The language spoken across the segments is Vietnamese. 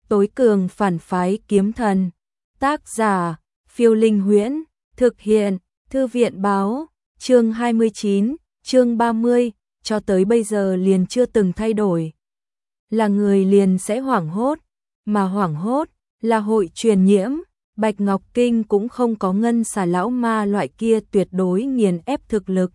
Tối cường phản phái kiếm thần. Tác giả, Phiêu Linh Huyễn. Thực hiện, Thư viện báo. Chương 29, chương 30, cho tới bây giờ liền chưa từng thay đổi. Là người liền sẽ hoảng hốt, mà hoảng hốt là hội truyền nhiễm. Bạch Ngọc Kinh cũng không có ngân xà lão ma loại kia tuyệt đối nghiền ép thực lực.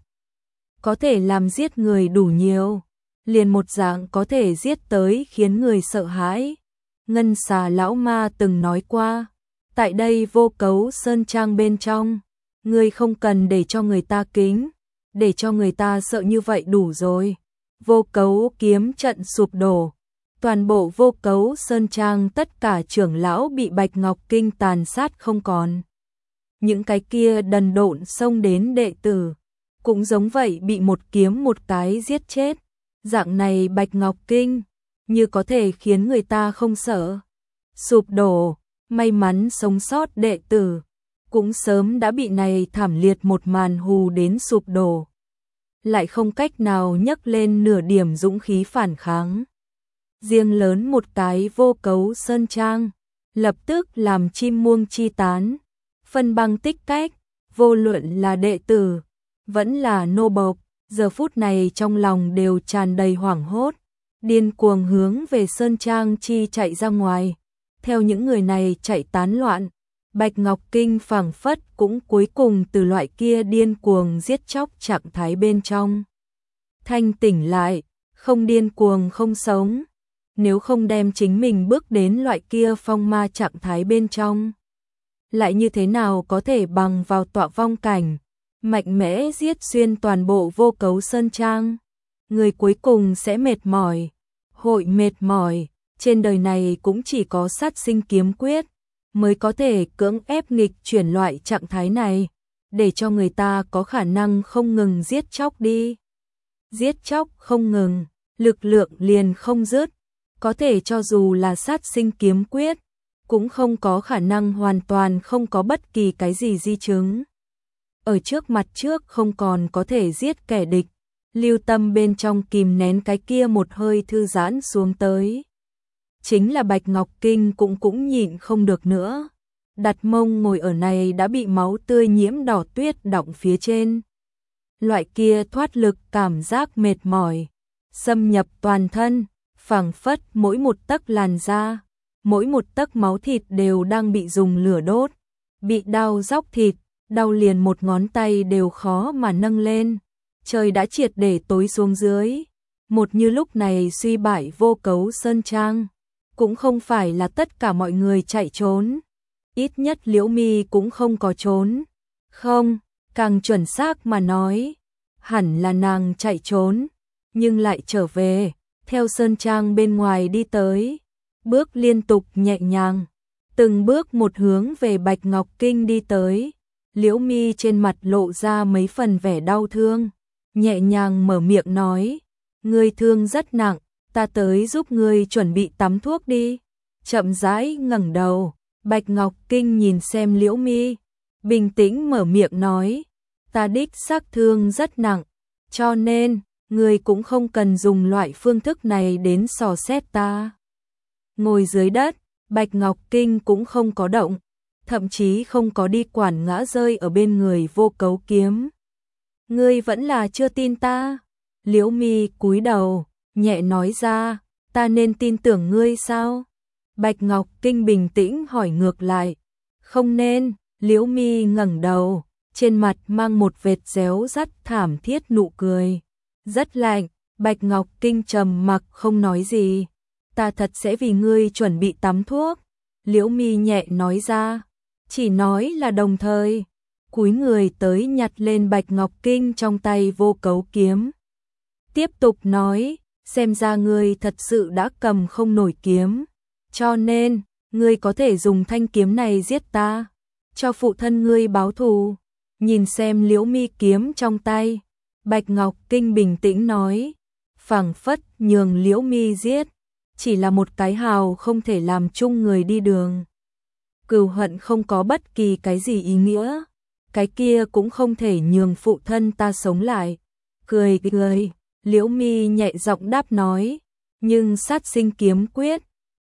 Có thể làm giết người đủ nhiều, liền một dạng có thể giết tới khiến người sợ hãi. Ngân xà lão ma từng nói qua, tại đây Vô Cấu Sơn Trang bên trong, ngươi không cần để cho người ta kính, để cho người ta sợ như vậy đủ rồi. Vô Cấu kiếm trận sụp đổ, toàn bộ Vô Cấu Sơn Trang tất cả trưởng lão bị Bạch Ngọc Kinh tàn sát không còn. Những cái kia đần độn xông đến đệ tử, cũng giống vậy bị một kiếm một cái giết chết. Dạng này Bạch Ngọc Kinh, như có thể khiến người ta không sợ. Sụp đổ, may mắn sống sót đệ tử, cũng sớm đã bị này thảm liệt một màn hù đến sụp đổ. Lại không cách nào nhấc lên nửa điểm dũng khí phản kháng. Riêng lớn một cái Vô Cấu Sơn Trang, lập tức làm chim muông chi tán, phân băng tích cách, vô luận là đệ tử, vẫn là nô bộc, giờ phút này trong lòng đều tràn đầy hoảng hốt, điên cuồng hướng về Sơn Trang chi chạy ra ngoài. Theo những người này chạy tán loạn, Bạch Ngọc Kinh phảng phất cũng cuối cùng từ loại kia điên cuồng giết chóc trạng thái bên trong thanh tỉnh lại, không điên cuồng không sống. Nếu không đem chính mình bước đến loại kia phong ma trạng thái bên trong, lại như thế nào có thể bằng vào tọa vong cảnh, mạnh mẽ giết xuyên toàn bộ Vô Cấu Sơn Trang. Người cuối cùng sẽ mệt mỏi, hội mệt mỏi. Trên đời này cũng chỉ có sát sinh kiếm quyết mới có thể cưỡng ép nghịch chuyển loại trạng thái này, để cho người ta có khả năng không ngừng giết chóc đi. Giết chóc không ngừng, lực lượng liền không dứt. Có thể cho dù là sát sinh kiếm quyết, cũng không có khả năng hoàn toàn không có bất kỳ cái gì di chứng. Ở trước mặt trước không còn có thể giết kẻ địch, Lưu Tâm bên trong kìm nén cái kia một hơi thư giãn xuống tới. Chính là Bạch Ngọc Kinh cũng nhịn không được nữa. Đặt mông ngồi ở này đã bị máu tươi nhiễm đỏ tuyết đọng phía trên. Loại kia thoát lực cảm giác mệt mỏi, xâm nhập toàn thân, phảng phất mỗi một tấc làn da, mỗi một tấc máu thịt đều đang bị dùng lửa đốt, bị đau róc thịt, đau liền một ngón tay đều khó mà nâng lên. Trời đã triệt để tối xuống dưới, một như lúc này suy bại Vô Cấu Sơn Trang, cũng không phải là tất cả mọi người chạy trốn, ít nhất Liễu Mi cũng không có trốn. Không, càng chuẩn xác mà nói, hẳn là nàng chạy trốn, nhưng lại trở về, theo Sơn Trang bên ngoài đi tới, bước liên tục nhẹ nhàng, từng bước một hướng về Bạch Ngọc Kinh đi tới. Liễu Mi trên mặt lộ ra mấy phần vẻ đau thương, nhẹ nhàng mở miệng nói, ngươi thương rất nặng, ta tới giúp ngươi chuẩn bị tắm thuốc đi. Chậm rãi ngẩng đầu, Bạch Ngọc Kinh nhìn xem Liễu Mi, bình tĩnh mở miệng nói, ta đích xác thương rất nặng, cho nên ngươi cũng không cần dùng loại phương thức này đến dò xét ta. Ngồi dưới đất, Bạch Ngọc Kinh cũng không có động, thậm chí không có đi quản ngã rơi ở bên người Vô Cấu kiếm. Ngươi vẫn là chưa tin ta? Liễu Mi cúi đầu, nhẹ nói ra, ta nên tin tưởng ngươi sao? Bạch Ngọc Kinh bình tĩnh hỏi ngược lại. Không nên. Liễu Mi ngẩng đầu, trên mặt mang một vệt réo rắt thảm thiết nụ cười. Rất lạnh. Bạch Ngọc Kinh trầm mặc không nói gì. Ta thật sẽ vì ngươi chuẩn bị tắm thuốc. Liễu Mi nhẹ nói ra, chỉ nói là đồng thời, cúi người tới nhặt lên Bạch Ngọc Kinh trong tay Vô Cấu kiếm. Tiếp tục nói, xem ra ngươi thật sự đã cầm không nổi kiếm, cho nên ngươi có thể dùng thanh kiếm này giết ta, cho phụ thân ngươi báo thù. Nhìn xem Liễu Mi kiếm trong tay, Bạch Ngọc Kinh bình tĩnh nói, phảng phất nhường Liễu Mi giết, chỉ là một cái hào không thể làm chung người đi đường. Cừu hận không có bất kỳ cái gì ý nghĩa, cái kia cũng không thể nhường phụ thân ta sống lại. Cười cười, Liễu Mi nhẹ giọng đáp nói, nhưng sát sinh kiếm quyết,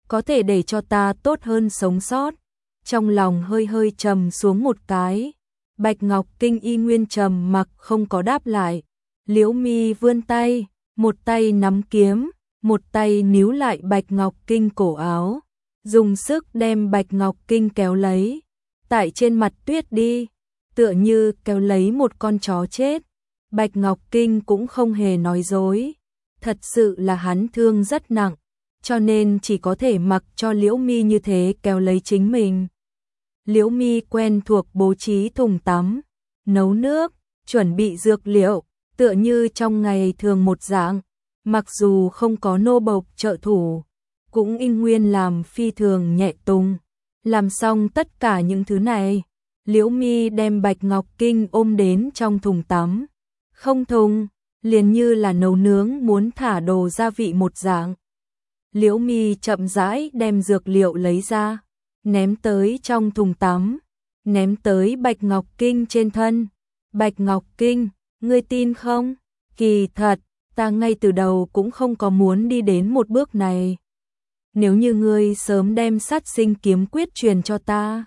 có thể để cho ta tốt hơn sống sót. Trong lòng hơi hơi trầm xuống một cái. Bạch Ngọc Kinh y nguyên trầm mặc không có đáp lại. Liễu Mi vươn tay, một tay nắm kiếm, một tay níu lại Bạch Ngọc Kinh cổ áo, dùng sức đem Bạch Ngọc Kinh kéo lấy, tại trên mặt tuyết đi, tựa như kéo lấy một con chó chết. Bạch Ngọc Kinh cũng không hề nói dối, thật sự là hắn thương rất nặng, cho nên chỉ có thể mặc cho Liễu Mi như thế kéo lấy chính mình. Liễu Mi quen thuộc bố trí thùng tắm, nấu nước, chuẩn bị dược liệu, tựa như trong ngày thường một dạng, mặc dù không có nô bộc trợ thủ, cũng in nguyên làm phi thường nhẹ tung. Làm xong tất cả những thứ này, Liễu Mi đem Bạch Ngọc Kinh ôm đến trong thùng tắm. Không thùng, liền như là nấu nướng muốn thả đồ gia vị một dạng. Liễu Mi chậm rãi đem dược liệu lấy ra, ném tới trong thùng tắm, ném tới Bạch Ngọc Kinh trên thân. Bạch Ngọc Kinh, ngươi tin không? Kỳ thật, ta ngay từ đầu cũng không có muốn đi đến một bước này. Nếu như ngươi sớm đem sát sinh kiếm quyết truyền cho ta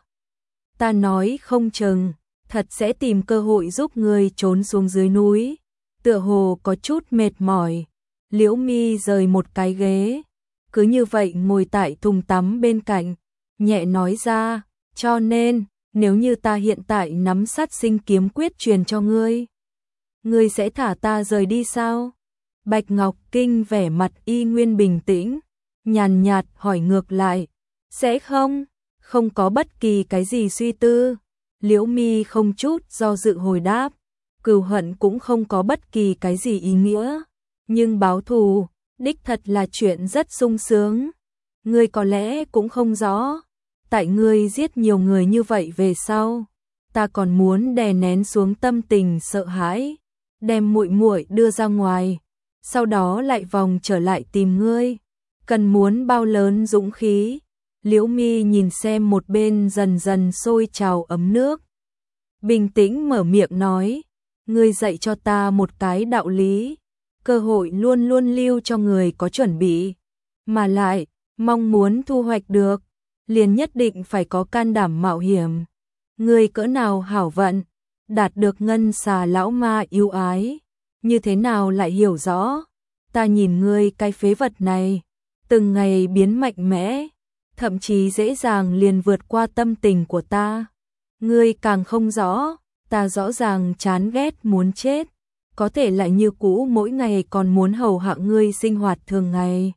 nói không chừng, thật sẽ tìm cơ hội giúp ngươi trốn xuống dưới núi. Tựa hồ có chút mệt mỏi, Liễu Mi rời một cái ghế, cứ như vậy ngồi tại thùng tắm bên cạnh, nhẹ nói ra, cho nên, nếu như ta hiện tại nắm sát sinh kiếm quyết truyền cho ngươi, ngươi sẽ thả ta rời đi sao? Bạch Ngọc Kinh vẻ mặt y nguyên bình tĩnh, nhàn nhạt hỏi ngược lại, sẽ không? Không có bất kỳ cái gì suy tư. Liễu Mi không chút do dự hồi đáp, cừu hận cũng không có bất kỳ cái gì ý nghĩa, nhưng báo thù, đích thật là chuyện rất sung sướng. Ngươi có lẽ cũng không rõ, tại ngươi giết nhiều người như vậy về sau, ta còn muốn đè nén xuống tâm tình sợ hãi, đem muội muội đưa ra ngoài, sau đó lại vòng trở lại tìm ngươi, cần muốn bao lớn dũng khí. Liễu Mi nhìn xem một bên dần dần sôi trào ấm nước, bình tĩnh mở miệng nói, ngươi dạy cho ta một cái đạo lý, cơ hội luôn luôn lưu cho người có chuẩn bị, mà lại, mong muốn thu hoạch được, liền nhất định phải có can đảm mạo hiểm. Ngươi cỡ nào hảo vận, đạt được ngân xà lão ma yêu ái, như thế nào lại hiểu rõ, ta nhìn ngươi cái phế vật này, từng ngày biến mạnh mẽ, thậm chí dễ dàng liền vượt qua tâm tình của ta. Ngươi càng không rõ, ta rõ ràng chán ghét muốn chết, có thể lại như cũ mỗi ngày còn muốn hầu hạ ngươi sinh hoạt thường ngày.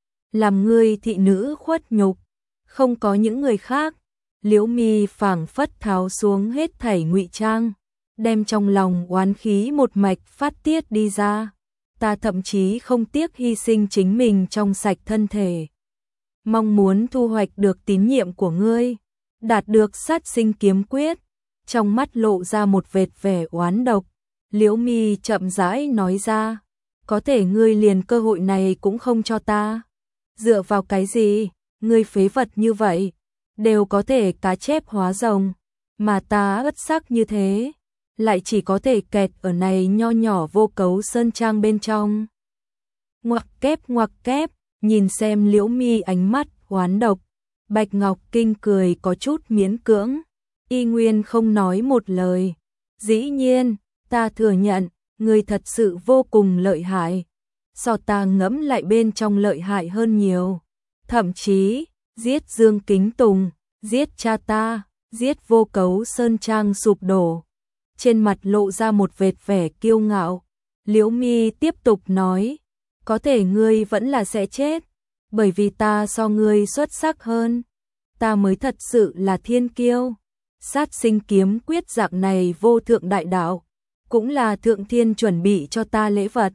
Làm ngươi thị nữ khuất nhục, không có những người khác. Liễu Mi phảng phất tháo xuống hết thảy ngụy trang, đem trong lòng oán khí một mạch phát tiết đi ra. Ta thậm chí không tiếc hy sinh chính mình trong sạch thân thể, mong muốn thu hoạch được tín nhiệm của ngươi, đạt được sát sinh kiếm quyết. Trong mắt lộ ra một vệt vẻ oán độc, Liễu Mi chậm rãi nói ra, có thể ngươi liền cơ hội này cũng không cho ta. Dựa vào cái gì, ngươi phế vật như vậy, đều có thể cá chép hóa rồng, mà ta ất sắc như thế, lại chỉ có thể kẹt ở này nho nhỏ vô cấu sơn trang bên trong. Ngoặc kép, nhìn xem Liễu Mi ánh mắt oán độc, Bạch Ngọc Kinh cười có chút miễn cưỡng, y nguyên không nói một lời. Dĩ nhiên, ta thừa nhận, ngươi thật sự vô cùng lợi hại, so ta ngẫm lại bên trong lợi hại hơn nhiều. Thậm chí, giết Dương Kính Tùng, giết cha ta, giết vô cấu sơn trang sụp đổ. Trên mặt lộ ra một vệt vẻ kiêu ngạo. Liễu Mi tiếp tục nói, có thể ngươi vẫn là sẽ chết, bởi vì ta so ngươi xuất sắc hơn. Ta mới thật sự là thiên kiêu. Sát sinh kiếm quyết dạng này vô thượng đại đạo, cũng là thượng thiên chuẩn bị cho ta lễ vật.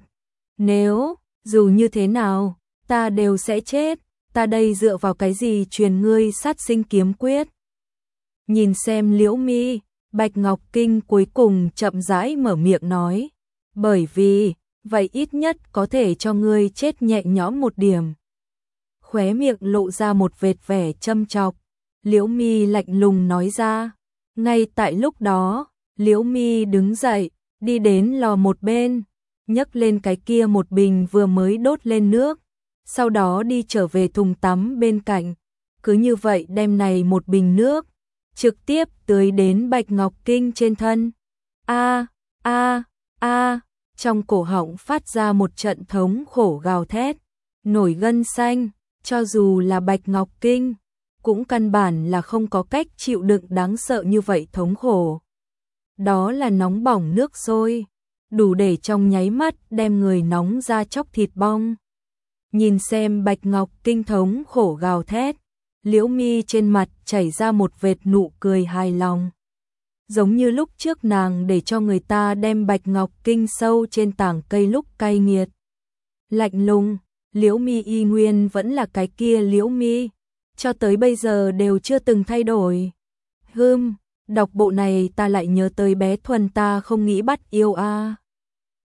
Nếu, dù như thế nào, ta đều sẽ chết, ta đây dựa vào cái gì truyền ngươi sát sinh kiếm quyết? Nhìn xem Liễu Mi, Bạch Ngọc Kinh cuối cùng chậm rãi mở miệng nói, bởi vì, vậy ít nhất có thể cho ngươi chết nhẹ nhõm một điểm. Khóe miệng lộ ra một vệt vẻ châm chọc, Liễu Mi lạnh lùng nói ra. Ngay tại lúc đó, Liễu Mi đứng dậy, đi đến lò một bên, nhấc lên cái kia một bình vừa mới đốt lên nước, sau đó đi trở về thùng tắm bên cạnh, cứ như vậy đem này một bình nước trực tiếp tưới đến Bạch Ngọc Kinh trên thân. A a a, trong cổ họng phát ra một trận thống khổ gào thét, nổi gân xanh, cho dù là Bạch Ngọc Kinh cũng căn bản là không có cách chịu đựng đáng sợ như vậy thống khổ. Đó là nóng bỏng nước sôi, đủ để trong nháy mắt đem người nóng ra chóc thịt bong. Nhìn xem Bạch Ngọc Kinh thống khổ gào thét, Liễu Mi trên mặt chảy ra một vệt nụ cười hài lòng. Giống như lúc trước nàng để cho người ta đem Bạch Ngọc Kinh sâu trên tảng cây lúc cay nghiệt. Lạnh lùng, Liễu Mi y nguyên vẫn là cái kia Liễu Mi, cho tới bây giờ đều chưa từng thay đổi. Đọc bộ này ta lại nhớ tới bé Thuần ta không nghĩ bắt yêu a.